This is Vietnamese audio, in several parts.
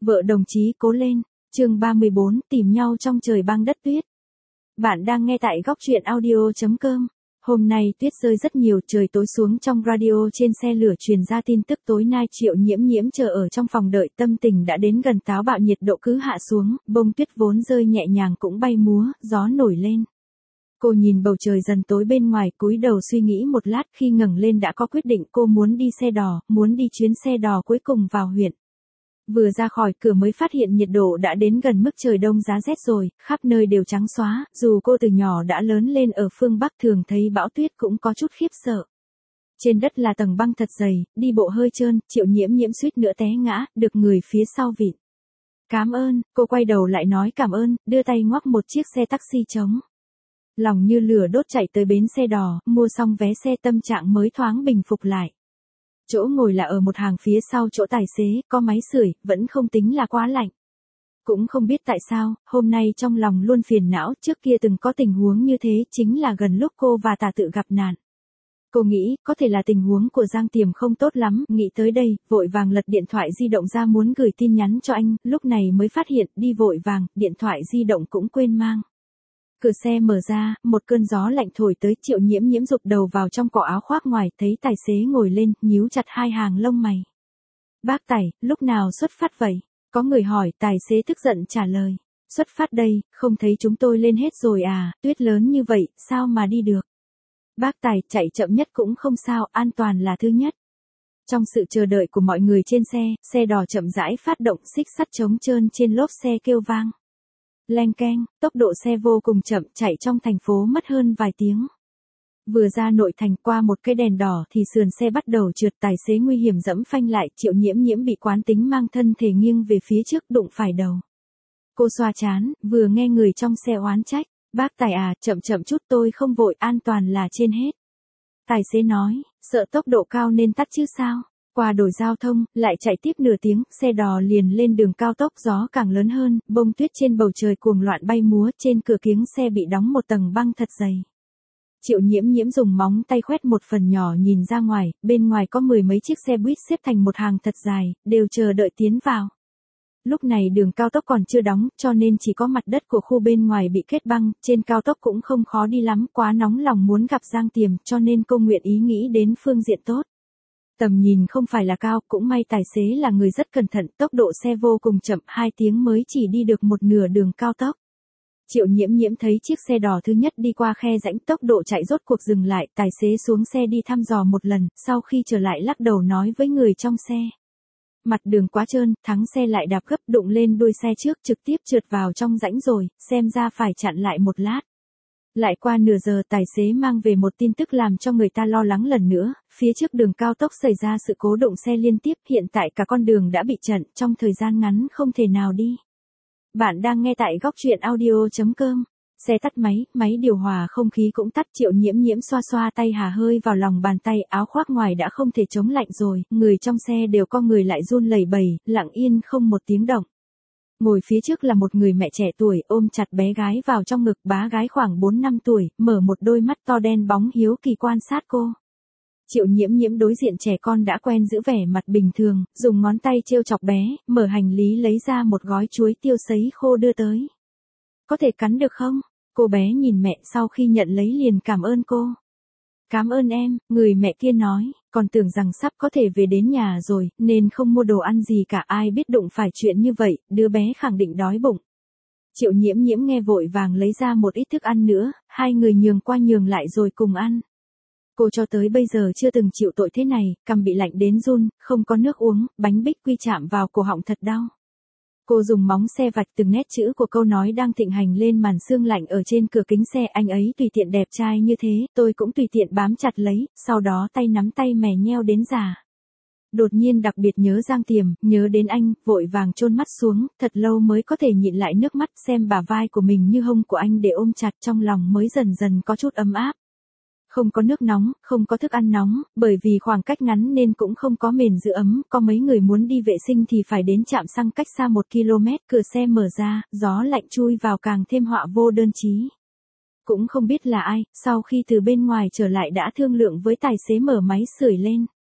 Vợ đồng chí cố lên. Chương 34, tìm nhau trong trời băng đất tuyết. Bạn đang nghe tại góc truyện audio.com. Hôm nay tuyết rơi rất nhiều, trời tối xuống. Trong radio trên xe lửa truyền ra tin tức tối nay Triệu Nhiễm Nhiễm chờ ở trong phòng đợi, tâm tình đã đến gần táo bạo, nhiệt độ cứ hạ xuống, bông tuyết vốn rơi nhẹ nhàng cũng bay múa, gió nổi lên. Cô nhìn bầu trời dần tối bên ngoài, cúi đầu suy nghĩ một lát, khi ngẩng lên đã có quyết định, cô muốn đi xe đò, muốn đi chuyến xe đò cuối cùng vào huyện. Vừa ra khỏi cửa mới phát hiện nhiệt độ đã đến gần mức trời đông giá rét rồi, khắp nơi đều trắng xóa, dù cô từ nhỏ đã lớn lên ở phương Bắc thường thấy bão tuyết cũng có chút khiếp sợ. Trên đất là tầng băng thật dày, đi bộ hơi trơn, Triệu Nhiễm Nhiễm suýt nữa té ngã, được người phía sau vịn. Cảm ơn, cô quay đầu lại nói cảm ơn, đưa tay ngoắc một chiếc xe taxi trống. Lòng như lửa đốt chạy tới bến xe đò, mua xong vé xe tâm trạng mới thoáng bình phục lại. Chỗ ngồi là ở một hàng phía sau chỗ tài xế, có máy sưởi, vẫn không tính là quá lạnh. Cũng không biết tại sao, hôm nay trong lòng luôn phiền não, trước kia từng có tình huống như thế, chính là gần lúc cô và Tà Tự gặp nạn. Cô nghĩ, có thể là tình huống của Giang Tiềm không tốt lắm, nghĩ tới đây, vội vàng lật điện thoại di động ra muốn gửi tin nhắn cho anh, lúc này mới phát hiện, đi vội vàng, điện thoại di động cũng quên mang. Cửa xe mở ra, một cơn gió lạnh thổi tới, Triệu Nhiễm Nhiễm rụt đầu vào trong cỏ áo khoác ngoài, thấy tài xế ngồi lên, nhíu chặt hai hàng lông mày. Bác Tài, lúc nào xuất phát vậy? Có người hỏi, tài xế tức giận trả lời. Xuất phát đây, không thấy chúng tôi lên hết rồi à, tuyết lớn như vậy, sao mà đi được? Bác Tài, chạy chậm nhất cũng không sao, an toàn là thứ nhất. Trong sự chờ đợi của mọi người trên xe đò chậm rãi phát động, xích sắt trống trơn trên lốp xe kêu vang. Leng keng, tốc độ xe vô cùng chậm, chạy trong thành phố mất hơn vài tiếng. Vừa ra nội thành qua một cái đèn đỏ thì sườn xe bắt đầu trượt, tài xế nguy hiểm dẫm phanh lại, Triệu Nhiễm Nhiễm bị quán tính mang thân thể nghiêng về phía trước, đụng phải đầu. Cô xoa trán, vừa nghe người trong xe oán trách, bác Tài à, chậm chậm chút, tôi không vội, an toàn là trên hết. Tài xế nói, sợ tốc độ cao nên tắt chứ sao. Qua đồi giao thông, lại chạy tiếp nửa tiếng, xe đò liền lên đường cao tốc, gió càng lớn hơn, bông tuyết trên bầu trời cuồng loạn bay múa, trên cửa kính xe bị đóng một tầng băng thật dày. Triệu Nhiễm Nhiễm dùng móng tay khoét một phần nhỏ nhìn ra ngoài, bên ngoài có mười mấy chiếc xe buýt xếp thành một hàng thật dài, đều chờ đợi tiến vào. Lúc này đường cao tốc còn chưa đóng, cho nên chỉ có mặt đất của khu bên ngoài bị kết băng, trên cao tốc cũng không khó đi lắm, quá nóng lòng muốn gặp Giang Tiềm, cho nên cô nguyện ý nghĩ đến phương diện tốt. Tầm nhìn không phải là cao, cũng may tài xế là người rất cẩn thận, tốc độ xe vô cùng chậm, 2 tiếng mới chỉ đi được một nửa đường cao tốc. Triệu Nhiễm Nhiễm thấy chiếc xe đò thứ nhất đi qua khe rãnh, tốc độ chạy rốt cuộc dừng lại, tài xế xuống xe đi thăm dò một lần, sau khi trở lại lắc đầu nói với người trong xe. Mặt đường quá trơn, thắng xe lại đạp gấp, đụng lên đuôi xe trước, trực tiếp trượt vào trong rãnh rồi, xem ra phải chặn lại một lát. Lại qua nửa giờ, tài xế mang về một tin tức làm cho người ta lo lắng lần nữa, phía trước đường cao tốc xảy ra sự cố đụng xe liên tiếp, hiện tại cả con đường đã bị chặn, trong thời gian ngắn không thể nào đi. Bạn đang nghe tại góc truyện audio.com. Xe tắt máy điều hòa không khí cũng tắt, Triệu Nhiễm Nhiễm xoa xoa tay hà hơi vào lòng bàn tay, áo khoác ngoài đã không thể chống lạnh rồi, người trong xe đều co người lại run lẩy bẩy, lặng yên không một tiếng động. Ngồi phía trước là một người mẹ trẻ tuổi, ôm chặt bé gái vào trong ngực, bá gái khoảng 4 năm tuổi, mở một đôi mắt to đen bóng hiếu kỳ quan sát cô. Triệu Nhiễm Nhiễm đối diện trẻ con đã quen giữ vẻ mặt bình thường, dùng ngón tay trêu chọc bé, mở hành lý lấy ra một gói chuối tiêu sấy khô đưa tới. Có thể cắn được không? Cô bé nhìn mẹ, sau khi nhận lấy liền cảm ơn cô. Cảm ơn em, người mẹ kia nói, còn tưởng rằng sắp có thể về đến nhà rồi, nên không mua đồ ăn gì cả, ai biết đụng phải chuyện như vậy, đứa bé khẳng định đói bụng. Triệu Nhiễm Nhiễm nghe vội vàng lấy ra một ít thức ăn nữa, hai người nhường qua nhường lại rồi cùng ăn. Cô cho tới bây giờ chưa từng chịu tội thế này, cằm bị lạnh đến run, không có nước uống, bánh bích quy chạm vào cổ họng thật đau. Cô dùng móng xe vạch từng nét chữ của câu nói đang thịnh hành lên màn sương lạnh ở trên cửa kính xe, anh ấy tùy tiện đẹp trai như thế, tôi cũng tùy tiện bám chặt lấy, sau đó tay nắm tay mè nheo đến già. Đột nhiên đặc biệt nhớ Giang Tiềm, nhớ đến anh, vội vàng chôn mắt xuống, thật lâu mới có thể nhịn lại nước mắt, xem bả vai của mình như hông của anh để ôm chặt, trong lòng mới dần dần có chút ấm áp. Không có nước nóng, không có thức ăn nóng, bởi vì khoảng cách ngắn nên cũng không có mền giữ ấm, có mấy người muốn đi vệ sinh thì phải đến trạm xăng cách xa 1 km, cửa xe mở ra, gió lạnh chui vào càng thêm họa vô đơn chí. Cũng không biết là ai, sau khi từ bên ngoài trở lại đã thương lượng với tài xế mở máy sưởi lên.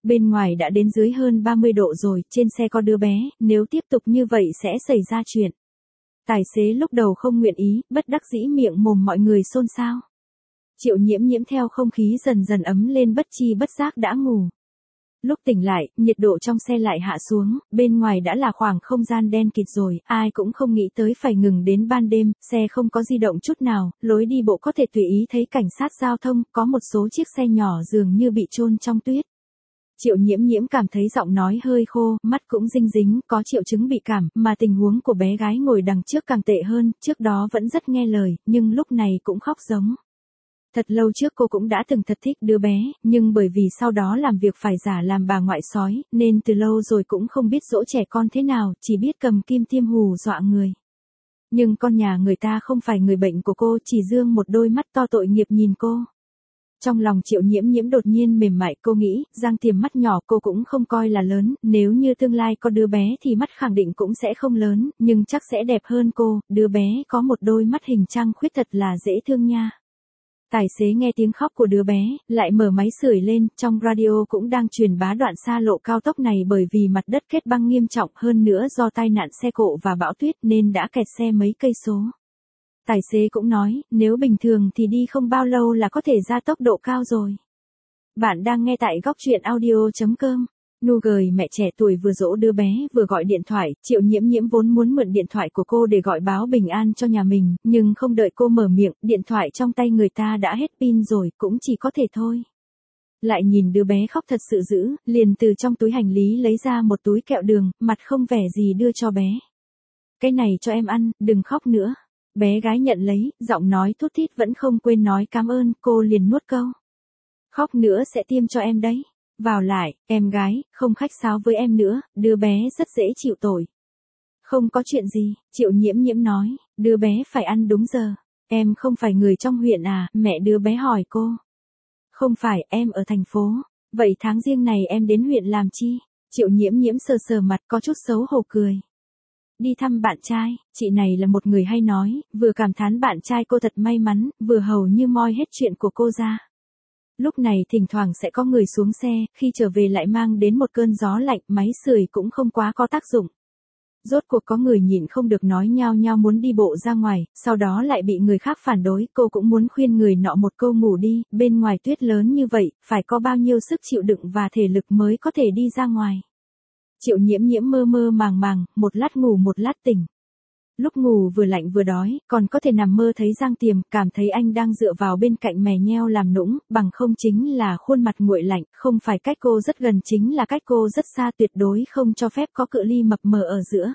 Bên ngoài đã đến dưới hơn 30 độ rồi, trên xe có đứa bé, nếu tiếp tục như vậy sẽ xảy ra chuyện. Tài xế lúc đầu không nguyện ý, bất đắc dĩ miệng mồm mọi người xôn xao. Triệu Nhiễm Nhiễm theo không khí dần dần ấm lên bất chi bất giác đã ngủ. Lúc tỉnh lại, nhiệt độ trong xe lại hạ xuống, bên ngoài đã là khoảng không gian đen kịt rồi, ai cũng không nghĩ tới phải ngừng đến ban đêm, xe không có di động chút nào, lối đi bộ có thể tùy ý thấy cảnh sát giao thông, có một số chiếc xe nhỏ dường như bị chôn trong tuyết. Triệu Nhiễm Nhiễm cảm thấy giọng nói hơi khô, mắt cũng dinh dính, có triệu chứng bị cảm, mà tình huống của bé gái ngồi đằng trước càng tệ hơn, trước đó vẫn rất nghe lời, nhưng lúc này cũng khóc giống. Thật lâu trước cô cũng đã từng thật thích đứa bé, nhưng bởi vì sau đó làm việc phải giả làm bà ngoại sói, nên từ lâu rồi cũng không biết dỗ trẻ con thế nào, chỉ biết cầm kim tiêm hù dọa người. Nhưng con nhà người ta không phải người bệnh của cô, chỉ dương một đôi mắt to tội nghiệp nhìn cô. Trong lòng Triệu Nhiễm Nhiễm đột nhiên mềm mại, cô nghĩ, Giang Tiềm mắt nhỏ cô cũng không coi là lớn, nếu như tương lai có đứa bé thì mắt khẳng định cũng sẽ không lớn, nhưng chắc sẽ đẹp hơn cô, đứa bé có một đôi mắt hình trăng khuyết thật là dễ thương nha. Tài xế nghe tiếng khóc của đứa bé, lại mở máy sưởi lên, trong radio cũng đang truyền bá đoạn xa lộ cao tốc này bởi vì mặt đất kết băng nghiêm trọng hơn nữa do tai nạn xe cộ và bão tuyết nên đã kẹt xe mấy cây số. Tài xế cũng nói, nếu bình thường thì đi không bao lâu là có thể ra tốc độ cao rồi. Bạn đang nghe tại góc truyện audio.com. Nu gời mẹ trẻ tuổi vừa dỗ đứa bé vừa gọi điện thoại, Triệu Nhiễm Nhiễm vốn muốn mượn điện thoại của cô để gọi báo bình an cho nhà mình, nhưng không đợi cô mở miệng, điện thoại trong tay người ta đã hết pin rồi, cũng chỉ có thể thôi. Lại nhìn đứa bé khóc thật sự dữ, liền từ trong túi hành lý lấy ra một túi kẹo đường, mặt không vẻ gì đưa cho bé. Cái này cho em ăn, đừng khóc nữa. Bé gái nhận lấy, giọng nói thút thít vẫn không quên nói cảm ơn, cô liền nuốt câu. Khóc nữa sẽ tiêm cho em đấy. Vào lại, em gái, không khách sáo với em nữa, đứa bé rất dễ chịu tội. Không có chuyện gì, Triệu Nhiễm Nhiễm nói, đứa bé phải ăn đúng giờ. Em không phải người trong huyện à, mẹ đứa bé hỏi cô. Không phải, em ở thành phố. Vậy tháng riêng này em đến huyện làm chi? Triệu Nhiễm Nhiễm sờ sờ mặt có chút xấu hổ cười. Đi thăm bạn trai, chị này là một người hay nói, vừa cảm thán bạn trai cô thật may mắn, vừa hầu như moi hết chuyện của cô ra. Lúc này thỉnh thoảng sẽ có người xuống xe, khi trở về lại mang đến một cơn gió lạnh, máy sưởi cũng không quá có tác dụng. Rốt cuộc có người nhịn không được nói nhao nhao muốn đi bộ ra ngoài, sau đó lại bị người khác phản đối, cô cũng muốn khuyên người nọ một câu ngủ đi, bên ngoài tuyết lớn như vậy, phải có bao nhiêu sức chịu đựng và thể lực mới có thể đi ra ngoài. Triệu Nhiễm Nhiễm mơ mơ màng màng, một lát ngủ một lát tỉnh. Lúc ngủ vừa lạnh vừa đói, còn có thể nằm mơ thấy Giang Tiềm, cảm thấy anh đang dựa vào bên cạnh mè nheo làm nũng, bằng không chính là khuôn mặt nguội lạnh, không phải cách cô rất gần chính là cách cô rất xa, tuyệt đối không cho phép có cự ly mập mờ ở giữa.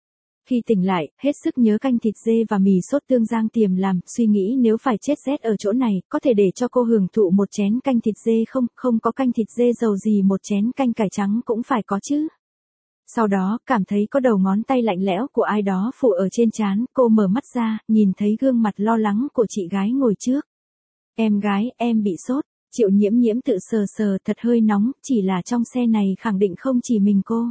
Khi tỉnh lại, hết sức nhớ canh thịt dê và mì sốt tương Giang Tiềm làm, suy nghĩ nếu phải chết rét ở chỗ này, có thể để cho cô hưởng thụ một chén canh thịt dê không, không có canh thịt dê dầu gì một chén canh cải trắng cũng phải có chứ. Sau đó, cảm thấy có đầu ngón tay lạnh lẽo của ai đó phủ ở trên trán, cô mở mắt ra, nhìn thấy gương mặt lo lắng của chị gái ngồi trước. Em gái, em bị sốt, Triệu Nhiễm Nhiễm tự sờ sờ, thật hơi nóng, chỉ là trong xe này khẳng định không chỉ mình cô.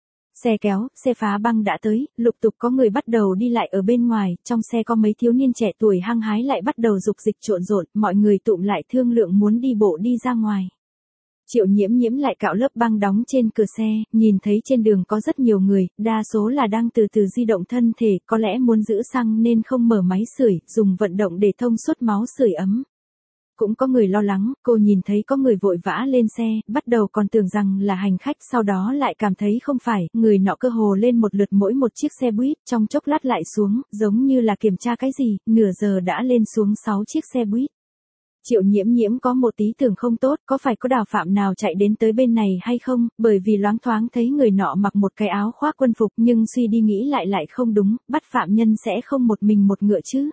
Xe kéo, xe phá băng đã tới, lục tục có người bắt đầu đi lại ở bên ngoài, trong xe có mấy thiếu niên trẻ tuổi hăng hái lại bắt đầu dục dịch trộn rộn, mọi người tụm lại thương lượng muốn đi bộ đi ra ngoài. Triệu Nhiễm Nhiễm lại cạo lớp băng đóng trên cửa xe, nhìn thấy trên đường có rất nhiều người, đa số là đang từ từ di động thân thể, có lẽ muốn giữ xăng nên không mở máy sưởi, dùng vận động để thông suốt máu sưởi ấm. Cũng có người lo lắng, cô nhìn thấy có người vội vã lên xe, bắt đầu còn tưởng rằng là hành khách, sau đó lại cảm thấy không phải, người nọ cơ hồ lên một lượt mỗi một chiếc xe buýt, trong chốc lát lại xuống, giống như là kiểm tra cái gì, nửa giờ đã lên xuống 6 chiếc xe buýt. Triệu Nhiễm Nhiễm có một tí tưởng không tốt, có phải có đào phạm nào chạy đến tới bên này hay không, bởi vì loáng thoáng thấy người nọ mặc một cái áo khoác quân phục, nhưng suy đi nghĩ lại không đúng, bắt phạm nhân sẽ không một mình một ngựa chứ.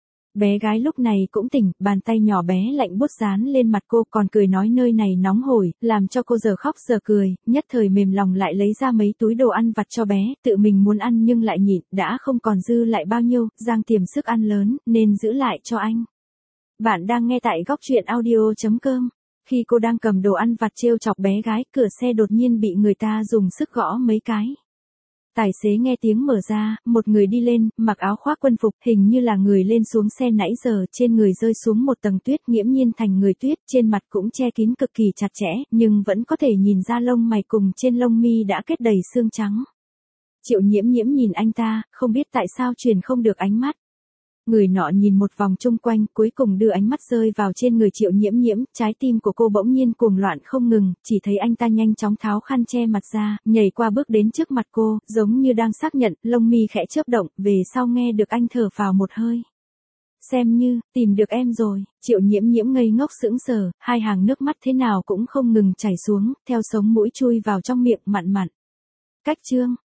Bé gái lúc này cũng tỉnh, bàn tay nhỏ bé lạnh buốt dán lên mặt cô, còn cười nói nơi này nóng hổi, làm cho cô giờ khóc giờ cười, nhất thời mềm lòng lại lấy ra mấy túi đồ ăn vặt cho bé, tự mình muốn ăn nhưng lại nhịn, đã không còn dư lại bao nhiêu, Giang Tiềm sức ăn lớn, nên giữ lại cho anh. Bạn đang nghe tại góc truyện audio.com. Khi cô đang cầm đồ ăn vặt trêu chọc bé gái, cửa xe đột nhiên bị người ta dùng sức gõ mấy cái. Tài xế nghe tiếng mở ra, một người đi lên, mặc áo khoác quân phục, hình như là người lên xuống xe nãy giờ, trên người rơi xuống một tầng tuyết, nghiễm nhiên thành người tuyết, trên mặt cũng che kín cực kỳ chặt chẽ, nhưng vẫn có thể nhìn ra lông mày cùng trên lông mi đã kết đầy xương trắng. Triệu Nhiễm Nhiễm nhìn anh ta, không biết tại sao truyền không được ánh mắt. Người nọ nhìn một vòng chung quanh, cuối cùng đưa ánh mắt rơi vào trên người Triệu Nhiễm Nhiễm, trái tim của cô bỗng nhiên cuồng loạn không ngừng, chỉ thấy anh ta nhanh chóng tháo khăn che mặt ra, nhảy qua bước đến trước mặt cô, giống như đang xác nhận, lông mi khẽ chớp động, về sau nghe được anh thở phào một hơi. Xem như, tìm được em rồi, Triệu Nhiễm Nhiễm ngây ngốc sững sờ, hai hàng nước mắt thế nào cũng không ngừng chảy xuống, theo sống mũi chui vào trong miệng mặn mặn. Cách chương